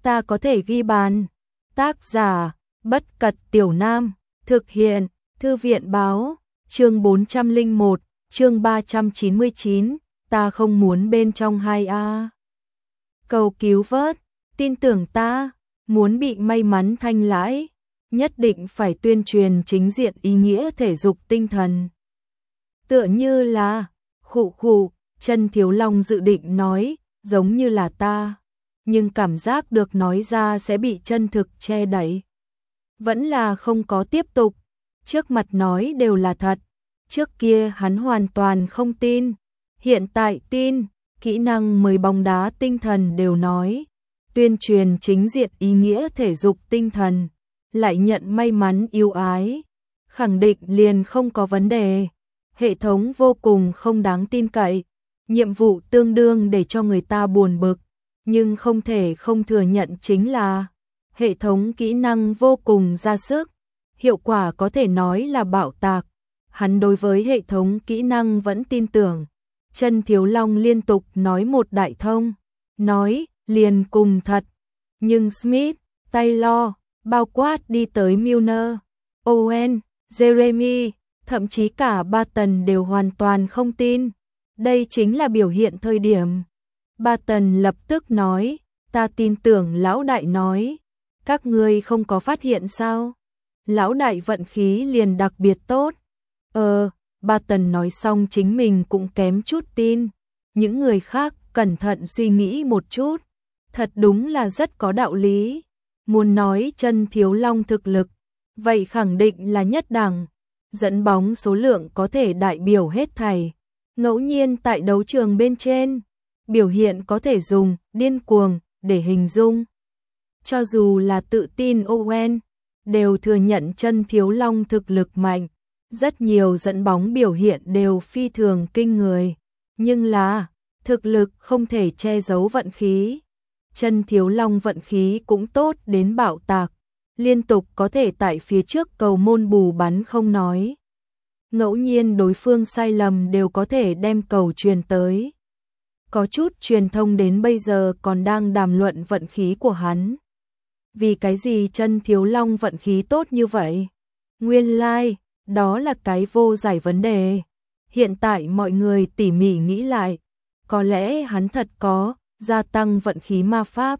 ta có thể ghi bàn. Tác giả, Bất Cật Tiểu Nam, thực hiện, Thư viện báo, chương 401, chương 399, ta không muốn bên trong 2A. Cầu cứu vớt, tin tưởng ta, muốn bị may mắn thanh lãi, nhất định phải tuyên truyền chính diện ý nghĩa thể dục tinh thần. Tựa như là, khụ, Chân Thiếu Long dự định nói, giống như là ta, nhưng cảm giác được nói ra sẽ bị chân thực che đậy. Vẫn là không có tiếp tục, trước mặt nói đều là thật, trước kia hắn hoàn toàn không tin, hiện tại tin, kỹ năng mới bóng đá tinh thần đều nói, tuyên truyền chính diện ý nghĩa thể dục tinh thần, lại nhận may mắn yêu ái, khẳng định liền không có vấn đề, hệ thống vô cùng không đáng tin cậy, nhiệm vụ tương đương để cho người ta buồn bực, nhưng không thể không thừa nhận chính là hệ thống kỹ năng vô cùng ra sức, hiệu quả có thể nói là bạo tạc, hắn đối với hệ thống kỹ năng vẫn tin tưởng. Chân Thiếu Long liên tục nói một đại thông, nói liền cùng thật, nhưng Smith, Taylor, bao quát đi tới Milner, Owen, Jeremy, thậm chí cả Barton đều hoàn toàn không tin. Đây chính là biểu hiện thời điểm. Barton lập tức nói, ta tin tưởng lão đại nói, các ngươi không có phát hiện sao? Lão đại vận khí liền đặc biệt tốt. Barton nói xong chính mình cũng kém chút tin. Những người khác cẩn thận suy nghĩ một chút. Thật đúng là rất có đạo lý. Muốn nói Chân Thiếu Long thực lực, vậy khẳng định là nhất đẳng. Dẫn bóng số lượng có thể đại biểu hết thảy. Ngẫu nhiên tại đấu trường bên trên, biểu hiện có thể dùng điên cuồng để hình dung. Cho dù là tự tin Owen, đều thừa nhận Chân Thiếu Long thực lực mạnh. Rất nhiều dẫn bóng biểu hiện đều phi thường kinh người, nhưng là thực lực không thể che giấu vận khí. Chân Thiếu Long vận khí cũng tốt đến bạo tạc, liên tục có thể tại phía trước cầu môn bù bắn không nói. Ngẫu nhiên đối phương sai lầm đều có thể đem cầu truyền tới. Có chút truyền thông đến bây giờ còn đang đàm luận vận khí của hắn. Vì cái gì Chân Thiếu Long vận khí tốt như vậy? Nguyên lai, đó là cái vô giải vấn đề. Hiện tại mọi người tỉ mỉ nghĩ lại, có lẽ hắn thật có gia tăng vận khí ma pháp,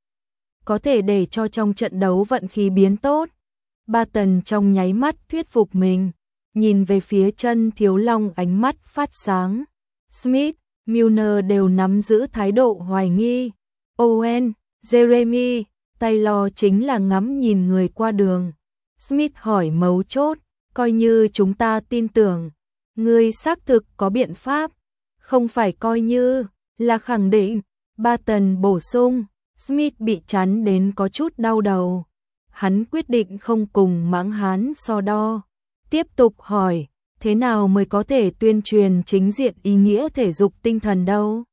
có thể để cho trong trận đấu vận khí biến tốt. Barton trong nháy mắt thuyết phục mình, nhìn về phía Chân Thiếu Long ánh mắt phát sáng. Smith, Milner đều nắm giữ thái độ hoài nghi. Owen, Jeremy, Taylor chính là ngắm nhìn người qua đường. Smith hỏi mấu chốt, coi như chúng ta tin tưởng, ngươi xác thực có biện pháp, không phải coi như, là khẳng định. Barton bổ sung, Smith bị chắn đến có chút đau đầu. Hắn quyết định không cùng Mãng Hán so đo. Tiếp tục hỏi, thế nào mới có thể tuyên truyền chính diện ý nghĩa thể dục tinh thần đâu?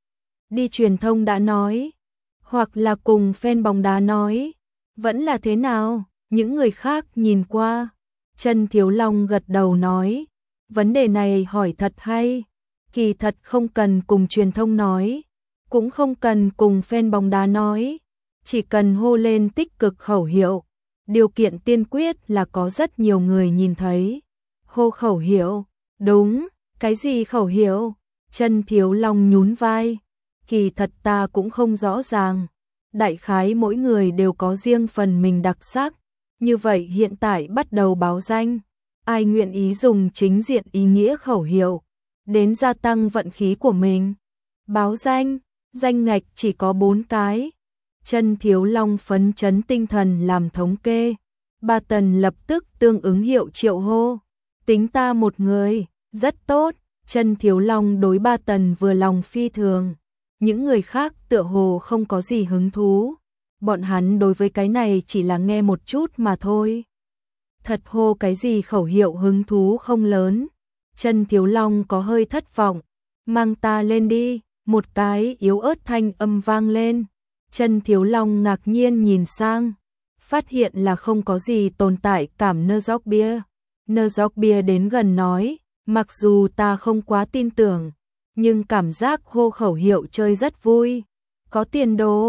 Đi truyền thông đã nói, hoặc là cùng fan bóng đá nói, vẫn là thế nào? Những người khác nhìn qua. Chân Thiếu Long gật đầu nói, vấn đề này hỏi thật hay, kỳ thật không cần cùng truyền thông nói, cũng không cần cùng fan bóng đá nói, chỉ cần hô lên tích cực khẩu hiệu, điều kiện tiên quyết là có rất nhiều người nhìn thấy. Hô khẩu hiệu, đúng, cái gì khẩu hiệu? Chân Thiếu Long nhún vai, kỳ thật ta cũng không rõ ràng, đại khái mỗi người đều có riêng phần mình đặc sắc. Như vậy hiện tại bắt đầu báo danh, ai nguyện ý dùng chính diện ý nghĩa khẩu hiệu, đến gia tăng vận khí của mình. Báo danh, danh ngạch chỉ có 4 cái. Chân Thiếu Long phấn chấn tinh thần làm thống kê. Barton lập tức tương ứng hiệu triệu hô. Tính ta một người, rất tốt. Chân Thiếu Long đối Barton vừa lòng phi thường. Những người khác tựa hồ không có gì hứng thú. Bọn hắn đối với cái này chỉ là nghe một chút mà thôi. Thật hô cái gì khẩu hiệu hứng thú không lớn. Chân Thiếu Long có hơi thất vọng. Mang ta lên đi. Một cái yếu ớt thanh âm vang lên. Chân Thiếu Long ngạc nhiên nhìn sang. Phát hiện là không có gì tồn tại cảm Nzogbia. Nzogbia đến gần nói. Mặc dù ta không quá tin tưởng, nhưng cảm giác hô khẩu hiệu chơi rất vui. Có tiền đồ.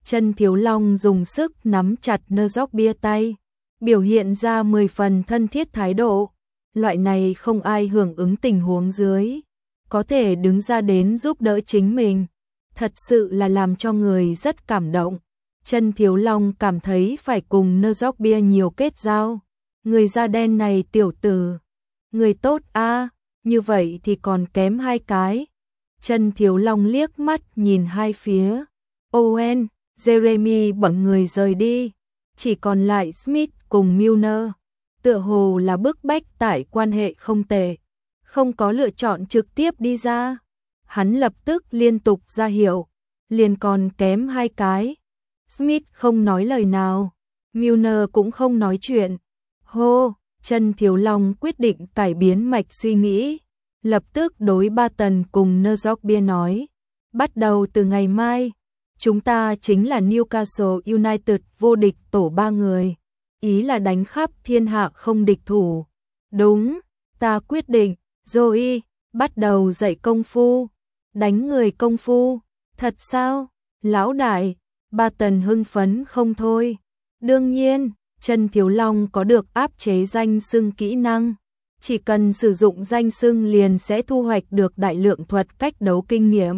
Chân Thiếu Long dùng sức nắm chặt Nzorbia tay, biểu hiện ra 10 phần thân thiết thái độ. Loại này không ai hưởng ứng tình huống dưới, có thể đứng ra đến giúp đỡ chính mình, thật sự là làm cho người rất cảm động. Chân Thiếu Long cảm thấy phải cùng Nzorbia nhiều kết giao. Người da đen này tiểu tử, người tốt a, như vậy thì còn kém hai cái. Chân Thiếu Long liếc mắt nhìn hai phía. Owen, Jeremy bận người rời đi, chỉ còn lại Smith cùng Milner. Tựa hồ là bức bách tại quan hệ không tệ, không có lựa chọn trực tiếp đi ra. Hắn lập tức liên tục ra hiệu, liền còn kém hai cái. Smith không nói lời nào, Milner cũng không nói chuyện. Hô, Chân Thiếu Long quyết định cải biến mạch suy nghĩ, lập tức đối Barton cùng Nzorbia nói, bắt đầu từ ngày mai, chúng ta chính là Newcastle United vô địch tổ 3 người, ý là đánh khắp thiên hạ không địch thủ. Đúng, ta quyết định. Joey, bắt đầu dạy công phu. Đánh người công phu, thật sao? Lão đại, Barton hưng phấn không thôi. Đương nhiên, Chân Thiếu Long có được áp chế danh xưng kỹ năng, chỉ cần sử dụng danh xưng liền sẽ thu hoạch được đại lượng thuật cách đấu kinh nghiệm.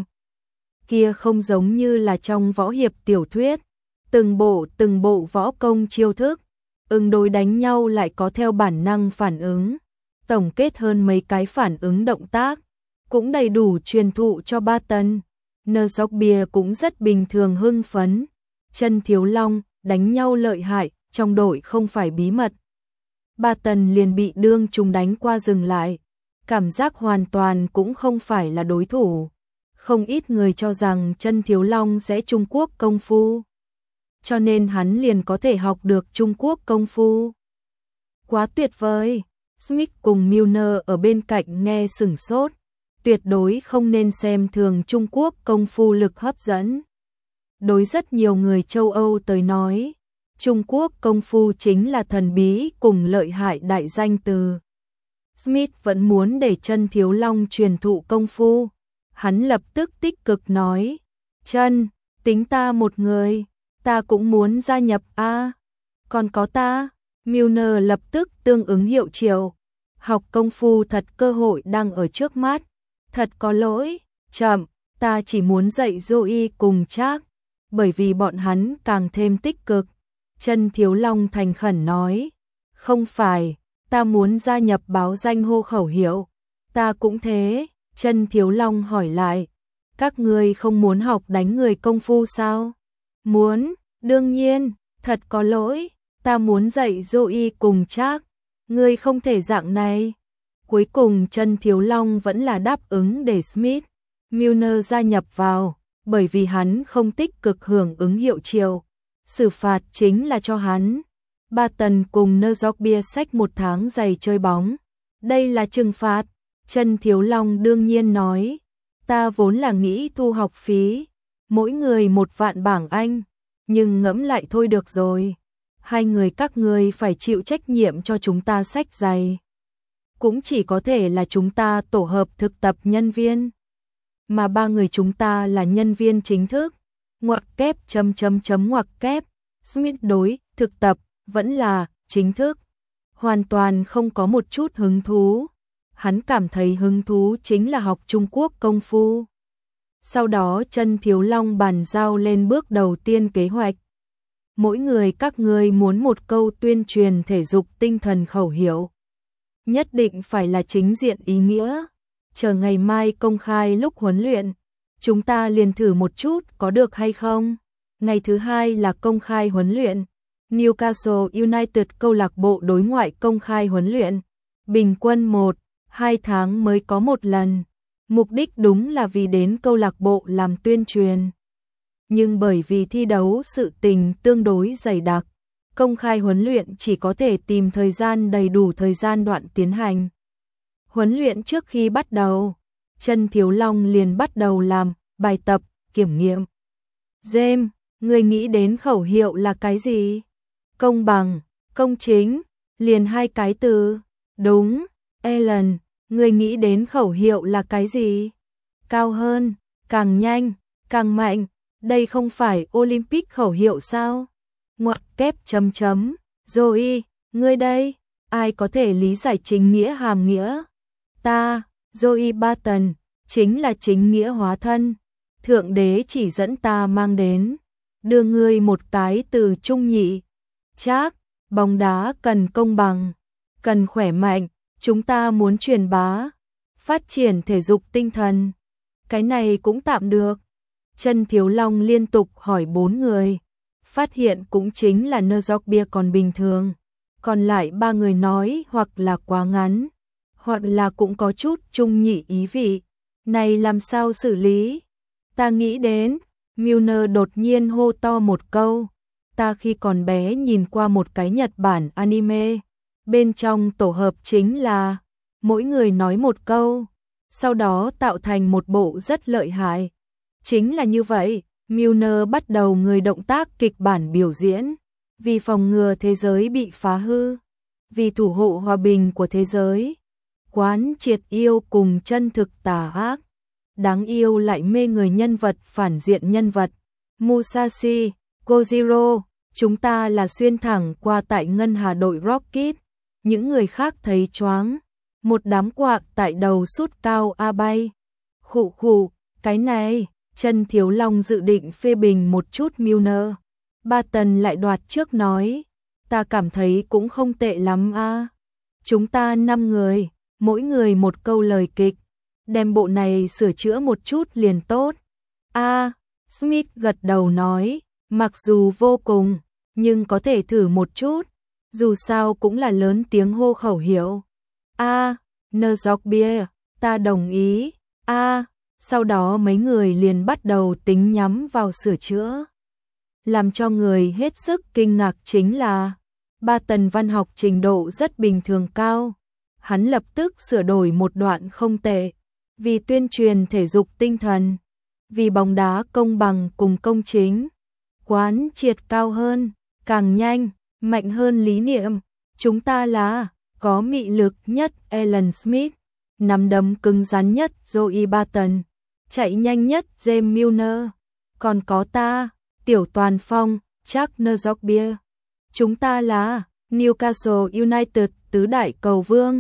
Kia không giống như là trong võ hiệp tiểu thuyết, từng bộ võ công chiêu thức, đối đánh nhau lại có theo bản năng phản ứng, tổng kết hơn mấy cái phản ứng động tác, cũng đầy đủ truyền thụ cho Barton. Nzorbia cũng rất bình thường hưng phấn. Chân Thiếu Long đánh nhau lợi hại, trong đội không phải bí mật. Barton liền bị đương chúng đánh qua dừng lại, cảm giác hoàn toàn cũng không phải là đối thủ. Không ít người cho rằng Chân Thiếu Long sẽ Trung Quốc công phu, cho nên hắn liền có thể học được Trung Quốc công phu. Quá tuyệt vời. Smith cùng Milner ở bên cạnh nghe sửng sốt, tuyệt đối không nên xem thường Trung Quốc công phu lực hấp dẫn. Đối rất nhiều người châu Âu tới nói, Trung Quốc công phu chính là thần bí cùng lợi hại đại danh từ. Smith vẫn muốn để Chân Thiếu Long truyền thụ công phu. Hắn lập tức tích cực nói, Chân, tính ta một người, ta cũng muốn gia nhập a. Còn có ta. Milner lập tức tương ứng hiệu triệu. Học công phu thật cơ hội đang ở trước mắt. Thật có lỗi, chậm, ta chỉ muốn dạy Joey cùng Jack, bởi vì bọn hắn càng thêm tích cực. Chân Thiếu Long thành khẩn nói, không phải, ta muốn gia nhập báo danh hô khẩu hiệu. Ta cũng thế. Chân Thiếu Long hỏi lại, các ngươi không muốn học đánh người công phu sao? Muốn, đương nhiên, thật có lỗi, ta muốn dạy Joey cùng Jack, ngươi không thể dạng này. Cuối cùng Chân Thiếu Long vẫn là đáp ứng để Smith, Milner gia nhập vào, bởi vì hắn không tích cực hưởng ứng hiệu triệu. Xử phạt chính là cho hắn. Barton cùng Nzorbia xách 1 tháng giày chơi bóng. Đây là trừng phạt. Chân Thiếu Long đương nhiên nói, ta vốn là nghĩ thu học phí, mỗi người 1 vạn bảng Anh, nhưng ngẫm lại thôi được rồi. 2 người các ngươi phải chịu trách nhiệm cho chúng ta xách giày. Cũng chỉ có thể là chúng ta tổ hợp thực tập nhân viên, mà 3 người chúng ta là nhân viên chính thức. Ngoặc kép ngoặc kép. Smith đối thực tập vẫn là chính thức hoàn toàn không có một chút hứng thú. Hắn cảm thấy hứng thú chính là học Trung Quốc công phu. Sau đó Chân Thiếu Long bàn giao lên bước đầu tiên kế hoạch. Mỗi người các ngươi muốn một câu tuyên truyền thể dục tinh thần khẩu hiệu. Nhất định phải là chính diện ý nghĩa. Chờ ngày mai công khai lúc huấn luyện, chúng ta liền thử một chút có được hay không. Ngày thứ 2 là công khai huấn luyện. Newcastle United câu lạc bộ đối ngoại công khai huấn luyện. Bình quân 1-2 tháng mới có 1 lần. Mục đích đúng là vì đến câu lạc bộ làm tuyên truyền. Nhưng bởi vì thi đấu sự tình tương đối dày đặc, công khai huấn luyện chỉ có thể tìm thời gian đầy đủ thời gian đoạn tiến hành. Huấn luyện trước khi bắt đầu, Chân Thiếu Long liền bắt đầu làm bài tập, kiểm nghiệm. James, ngươi nghĩ đến khẩu hiệu là cái gì? Công bằng, công chính, liền 2 cái từ. Đúng. Alan, ngươi nghĩ đến khẩu hiệu là cái gì? Cao hơn, càng nhanh, càng mạnh. Đây không phải Olympic khẩu hiệu sao? Ngoặc kép chấm chấm. Zoe, ngươi đây, ai có thể lý giải chính nghĩa hàm nghĩa? Ta, Zoe Barton, chính là chính nghĩa hóa thân. Thượng đế chỉ dẫn ta mang đến, đưa ngươi một cái từ trung nhị. Trác, bóng đá cần công bằng, cần khỏe mạnh, chúng ta muốn truyền bá, phát triển thể dục tinh thần. Cái này cũng tạm được. Chân Thiếu Long liên tục hỏi 4 người, phát hiện cũng chính là Nzogbia còn bình thường. Còn lại 3 người nói hoặc là quá ngắn, hoặc là cũng có chút trung nhị ý vị. Này làm sao xử lý? Ta nghĩ đến, Milner đột nhiên hô to một câu. Ta khi còn bé nhìn qua một cái Nhật Bản anime, bên trong tổ hợp chính là mỗi người nói một câu, sau đó tạo thành một bộ rất lợi hại. Chính là như vậy, Milner bắt đầu người động tác kịch bản biểu diễn, vì phòng ngừa thế giới bị phá hư, vì thủ hộ hòa bình của thế giới, quán triệt yêu cùng chân thực tà ác, đáng yêu lại mê người nhân vật phản diện nhân vật. Musashi, Kojiro, chúng ta là xuyên thẳng qua tại ngân hà đội Rocket, những người khác thấy choáng, một đám quạ tại đầu sút cao a bay. Khụ khụ, cái này, Chân Thiếu Long dự định phê bình một chút Milner. Barton lại đoạt trước nói, ta cảm thấy cũng không tệ lắm a. Chúng ta 5 người, mỗi người một câu lời kịch, đem bộ này sửa chữa một chút liền tốt. Smith gật đầu nói, mặc dù vô cùng, nhưng có thể thử một chút, dù sao cũng là lớn tiếng hô khẩu hiệu. Nzogbia, ta đồng ý. Sau đó mấy người liền bắt đầu tính nhắm vào sửa chữa. Làm cho người hết sức kinh ngạc chính là Barton văn học trình độ rất bình thường cao. Hắn lập tức sửa đổi một đoạn không tệ, vì tuyên truyền thể dục tinh thần, vì bóng đá công bằng cùng công chính, quán triệt cao hơn, càng nhanh, mạnh hơn lý niệm. Chúng ta là có mị lực nhất Alan Smith, nắm đấm cứng rắn nhất Joey Barton, chạy nhanh nhất James Milner, còn có ta, Tiểu Toàn Phong, Chuck Nzogbia. Chúng ta là Newcastle United tứ đại cầu vương.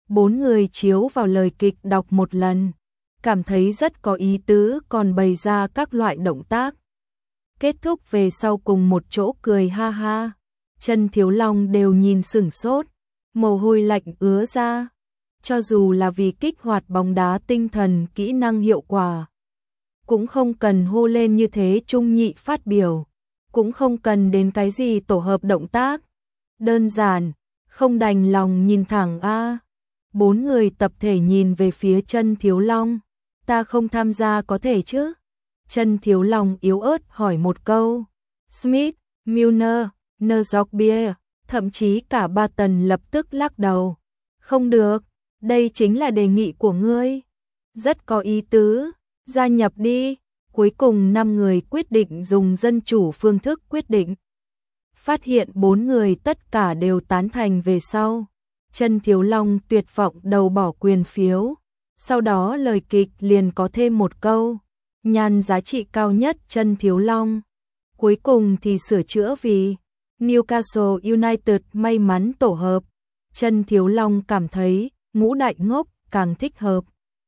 4 người chiếu vào lời kịch đọc một lần, cảm thấy rất có ý tứ, còn bày ra các loại động tác. Kết thúc về sau cùng một chỗ cười ha ha. Chân Thiếu Long đều nhìn sửng sốt, mồ hôi lạnh ứa ra. Cho dù là vì kích hoạt bóng đá tinh thần kỹ năng hiệu quả, cũng không cần hô lên như thế trung nhị phát biểu, cũng không cần đến cái gì tổ hợp động tác. Đơn giản, không đành lòng nhìn thẳng a. 4 người tập thể nhìn về phía Chân Thiếu Long. Ta không tham gia có thể chứ? Chân Thiếu Long yếu ớt hỏi một câu. Smith, Milner, Nzogbia, thậm chí cả Barton lập tức lắc đầu. Không được, đây chính là đề nghị của ngươi. Rất có ý tứ, gia nhập đi. Cuối cùng 5 người quyết định dùng dân chủ phương thức quyết định. Phát hiện 4 người tất cả đều tán thành về sau. Chân Thiếu Long tuyệt vọng đầu bỏ quyền phiếu. Sau đó lời kịch liền có thêm một câu, nhan giá trị cao nhất Chân Thiếu Long. Cuối cùng thì sửa chữa vì Newcastle United may mắn tổ hợp. Chân Thiếu Long cảm thấy ngũ đại ngốc càng thích hợp.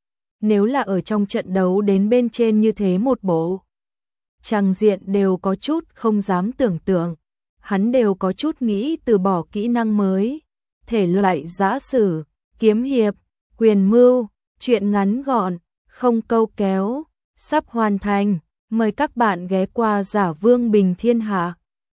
Nếu là ở trong trận đấu đến bên trên như thế một bộ, tràng diện đều có chút không dám tưởng tượng. Hắn đều có chút nghĩ từ bỏ kỹ năng mới, thể loại giã sử, kiếm hiệp, quyền mưu, chuyện ngắn gọn, không câu kéo, sắp hoàn thành. Mời các bạn ghé qua Giả Vương Bình Thiên Hạ.